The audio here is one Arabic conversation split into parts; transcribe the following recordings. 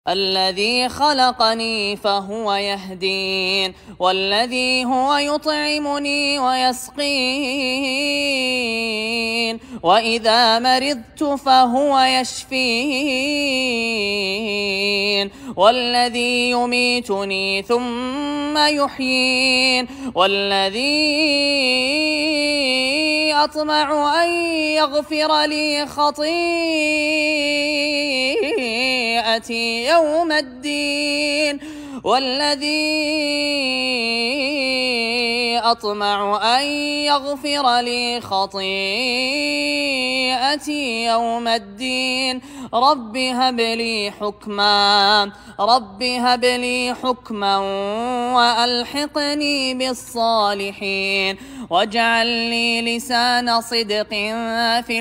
الذي خلقني فهو يهدين والذي هو يطعمني ويسقين وإذا مرضت فهو يشفين والذي يميتني ثم يحيين والذي أطمع أن يغفر لي خطيئتي يوم الدين والذي أطمع أن يغفر لي خطيئتي يوم الدين رب هب لي حكما وألحقني بالصالحين واجعل لي لسان صدق في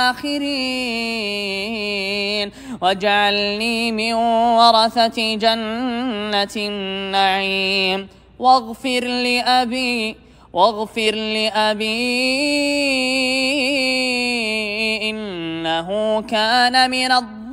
الآخرين واجعلني من ورثة جنة النعيم واغفر لأبي إنه كان من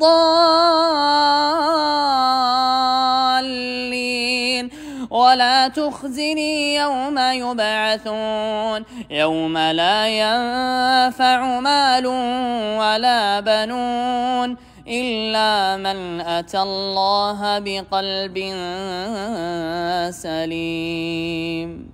الضالين ولا تخزني يوم يبعثون يوم لا ينفع مال ولا بنون إلا من أتى الله بقلب سليم.